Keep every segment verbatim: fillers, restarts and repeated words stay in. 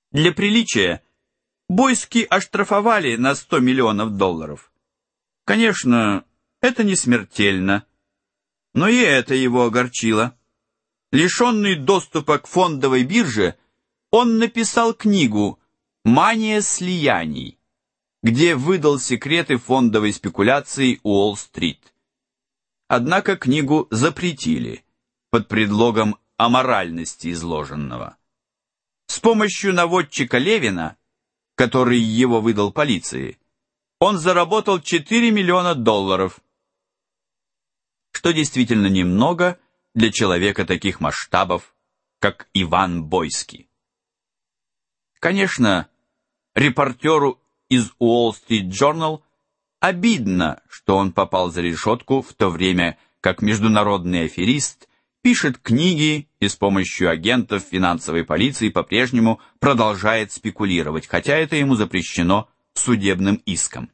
Для приличия Бойски оштрафовали на сто миллионов долларов. Конечно, это не смертельно, но и это его огорчило. Лишенный доступа к фондовой бирже, он написал книгу «Мания слияний», где выдал секреты фондовой спекуляции Уолл-стрит. Однако книгу запретили под предлогом аморальности изложенного. С помощью наводчика Левина, который его выдал полиции, он заработал четыре миллиона долларов, что действительно немного для человека таких масштабов, как Иван Бойски. Конечно, репортеру из Wall Street Journal обидно, что он попал за решетку в то время, как международный аферист пишет книги и с помощью агентов финансовой полиции по-прежнему продолжает спекулировать, хотя это ему запрещено судебным иском.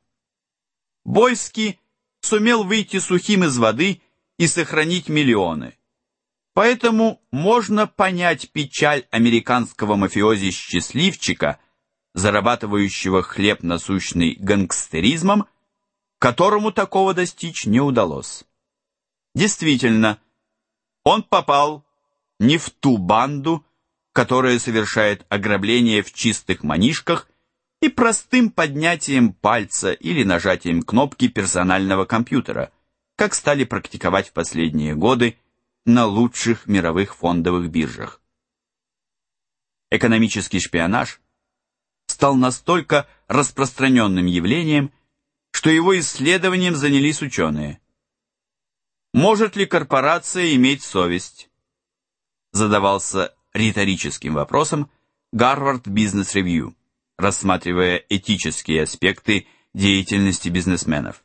Бойски сумел выйти сухим из воды и сохранить миллионы. Поэтому можно понять печаль американского мафиози-счастливчика, зарабатывающего хлеб насущный гангстеризмом, которому такого достичь не удалось. Действительно, он попал не в ту банду, которая совершает ограбление в чистых манишках и простым поднятием пальца или нажатием кнопки персонального компьютера, как стали практиковать в последние годы на лучших мировых фондовых биржах. Экономический шпионаж стал настолько распространенным явлением, что его исследованием занялись ученые. Может ли корпорация иметь совесть? Задавался риторическим вопросом Harvard Business Review, рассматривая этические аспекты деятельности бизнесменов.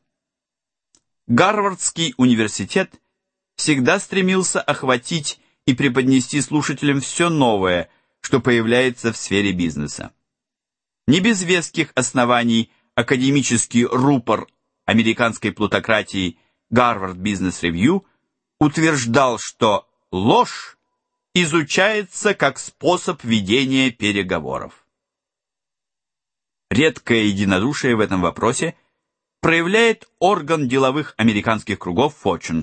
Гарвардский университет всегда стремился охватить и преподнести слушателям все новое, что появляется в сфере бизнеса. Не без веских оснований академический рупор американской плутократии Harvard Business Review утверждал, что ложь изучается как способ ведения переговоров. Редкое единодушие в этом вопросе проявляет орган деловых американских кругов Fortune.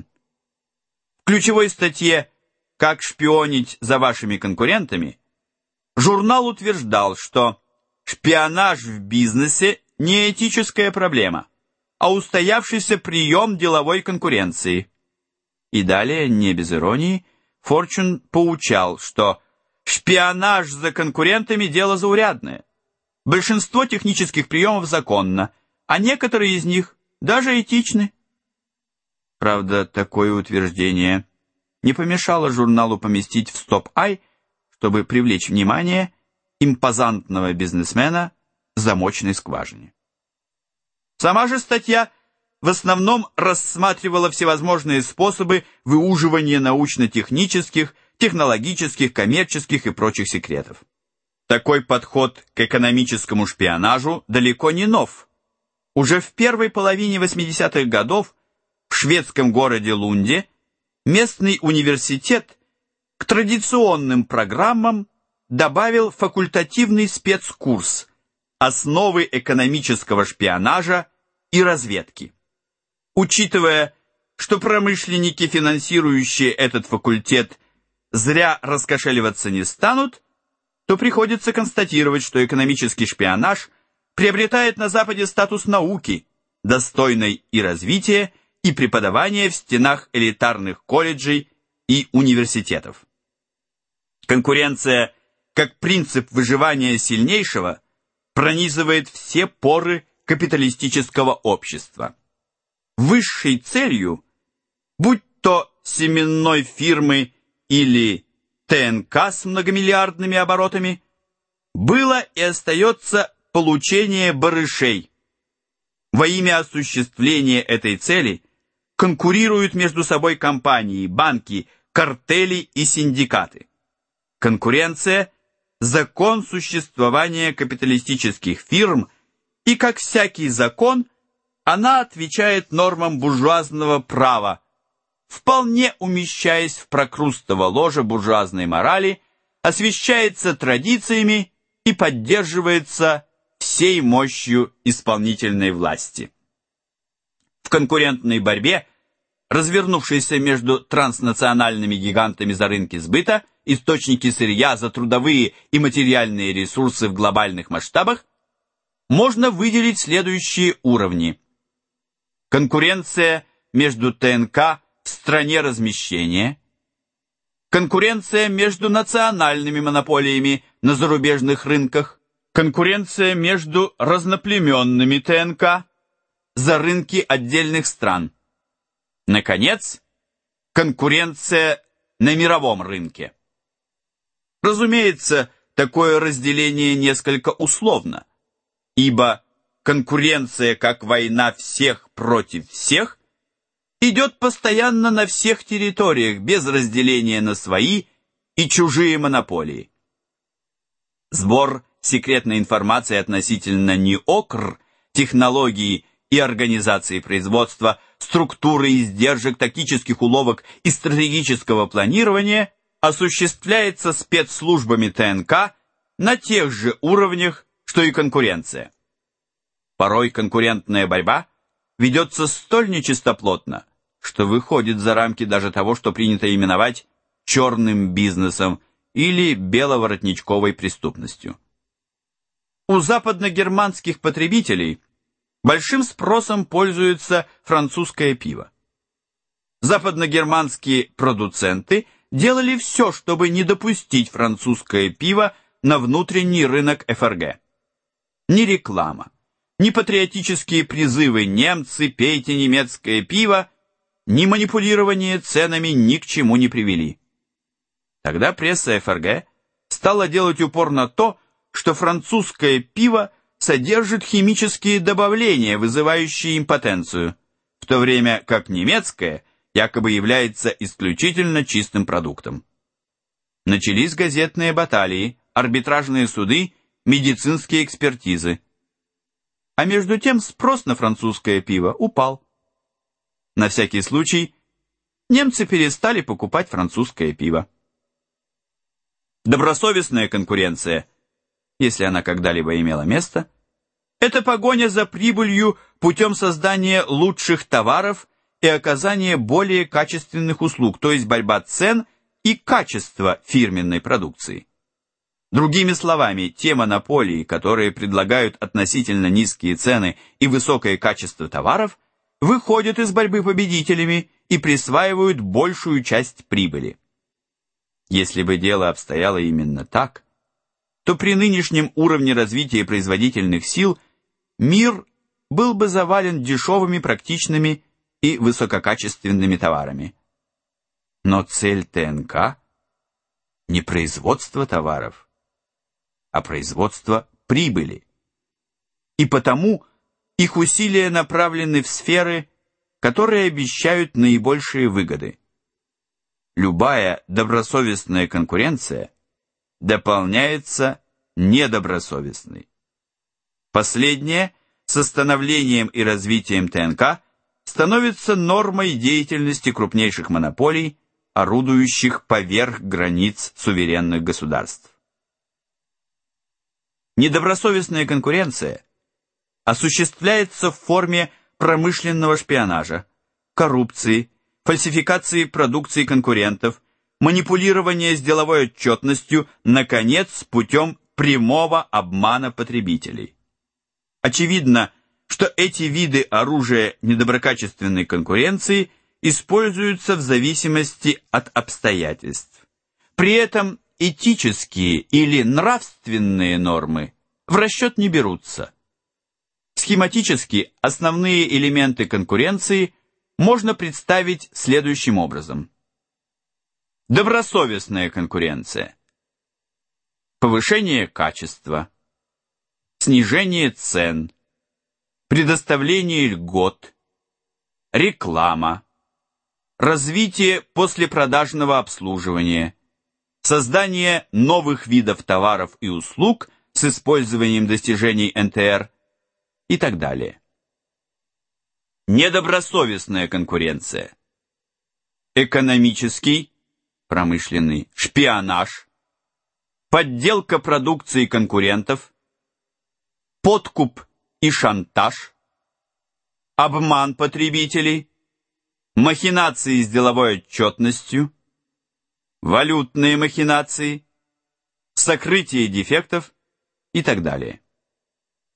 В ключевой статье «Как шпионить за вашими конкурентами» журнал утверждал, что шпионаж в бизнесе не этическая проблема, а устоявшийся прием деловой конкуренции. И далее, не без иронии, Fortune поучал, что шпионаж за конкурентами – дело заурядное. Большинство технических приемов законно, а некоторые из них даже этичны. Правда, такое утверждение не помешало журналу поместить в стоп-ай, чтобы привлечь внимание импозантного бизнесмена в замочной скважине. Сама же статья в основном рассматривала всевозможные способы выуживания научно-технических, технологических, коммерческих и прочих секретов. Такой подход к экономическому шпионажу далеко не нов. Уже в первой половине восьмидесятых годов в шведском городе Лунде местный университет к традиционным программам добавил факультативный спецкурс «Основы экономического шпионажа и разведки». Учитывая, что промышленники, финансирующие этот факультет, зря раскошеливаться не станут, то приходится констатировать, что экономический шпионаж приобретает на Западе статус науки, достойной и развития, и преподавания в стенах элитарных колледжей и университетов. Конкуренция, как принцип выживания сильнейшего, пронизывает все поры капиталистического общества. Высшей целью, будь то семенной фирмы или ТНК с многомиллиардными оборотами, было и остается получение барышей. Во имя осуществления этой цели конкурируют между собой компании, банки, картели и синдикаты. Конкуренция – закон существования капиталистических фирм, и, как всякий закон, она отвечает нормам буржуазного права, вполне умещаясь в прокрустово ложе буржуазной морали, освещается традициями и поддерживается всей мощью исполнительной власти. В конкурентной борьбе, развернувшейся между транснациональными гигантами за рынки сбыта, источники сырья за трудовые и материальные ресурсы в глобальных масштабах, можно выделить следующие уровни. Конкуренция между ТНК в стране размещения, конкуренция между национальными монополиями на зарубежных рынках, конкуренция между разноплеменными ТНК за рынки отдельных стран. Наконец, конкуренция на мировом рынке. Разумеется, такое разделение несколько условно, ибо конкуренция как война всех против всех идет постоянно на всех территориях без разделения на свои и чужие монополии. Сбор секретной информации относительно НИОКР, технологии и организации производства, структуры издержек, тактических уловок и стратегического планирования осуществляется спецслужбами ТНК на тех же уровнях, что и конкуренция. Порой конкурентная борьба ведется столь нечистоплотно, что выходит за рамки даже того, что принято именовать черным бизнесом или беловоротничковой преступностью. У западногерманских потребителей большим спросом пользуется французское пиво. Западногерманские продуценты делали все, чтобы не допустить французское пиво на внутренний рынок ФРГ. Ни реклама, ни патриотические призывы «немцы, пейте немецкое пиво», ни манипулирование ценами ни к чему не привели. Тогда пресса ФРГ стала делать упор на то, что французское пиво содержит химические добавления, вызывающие импотенцию, в то время как немецкое якобы является исключительно чистым продуктом. Начались газетные баталии, арбитражные суды, медицинские экспертизы. А между тем спрос на французское пиво упал. На всякий случай немцы перестали покупать французское пиво. Добросовестная конкуренция, если она когда-либо имела место, это погоня за прибылью путем создания лучших товаров и оказания более качественных услуг, то есть борьба цен и качества фирменной продукции. Другими словами, те монополии, которые предлагают относительно низкие цены и высокое качество товаров, выходят из борьбы победителями и присваивают большую часть прибыли. Если бы дело обстояло именно так, то при нынешнем уровне развития производительных сил мир был бы завален дешевыми, практичными и высококачественными товарами. Но цель ТНК не производство товаров, а производство прибыли. И потому их усилия направлены в сферы, которые обещают наибольшие выгоды. Любая добросовестная конкуренция дополняется недобросовестной. Последнее с становлением и развитием ТНК становится нормой деятельности крупнейших монополий, орудующих поверх границ суверенных государств. Недобросовестная конкуренция осуществляется в форме промышленного шпионажа, коррупции, фальсификации продукции конкурентов, манипулирования с деловой отчетностью, наконец, путем прямого обмана потребителей. Очевидно, что эти виды оружия недоброкачественной конкуренции используются в зависимости от обстоятельств. При этом этические или нравственные нормы в расчет не берутся. Схематически основные элементы конкуренции можно представить следующим образом. Добросовестная конкуренция. Повышение качества, снижение цен, предоставление льгот, реклама, развитие послепродажного обслуживания, создание новых видов товаров и услуг с использованием достижений эн тэ эр и так далее. Недобросовестная конкуренция. Экономический, промышленный шпионаж, подделка продукции конкурентов, подкуп и шантаж, обман потребителей, махинации с деловой отчетностью, валютные махинации, сокрытие дефектов и так далее.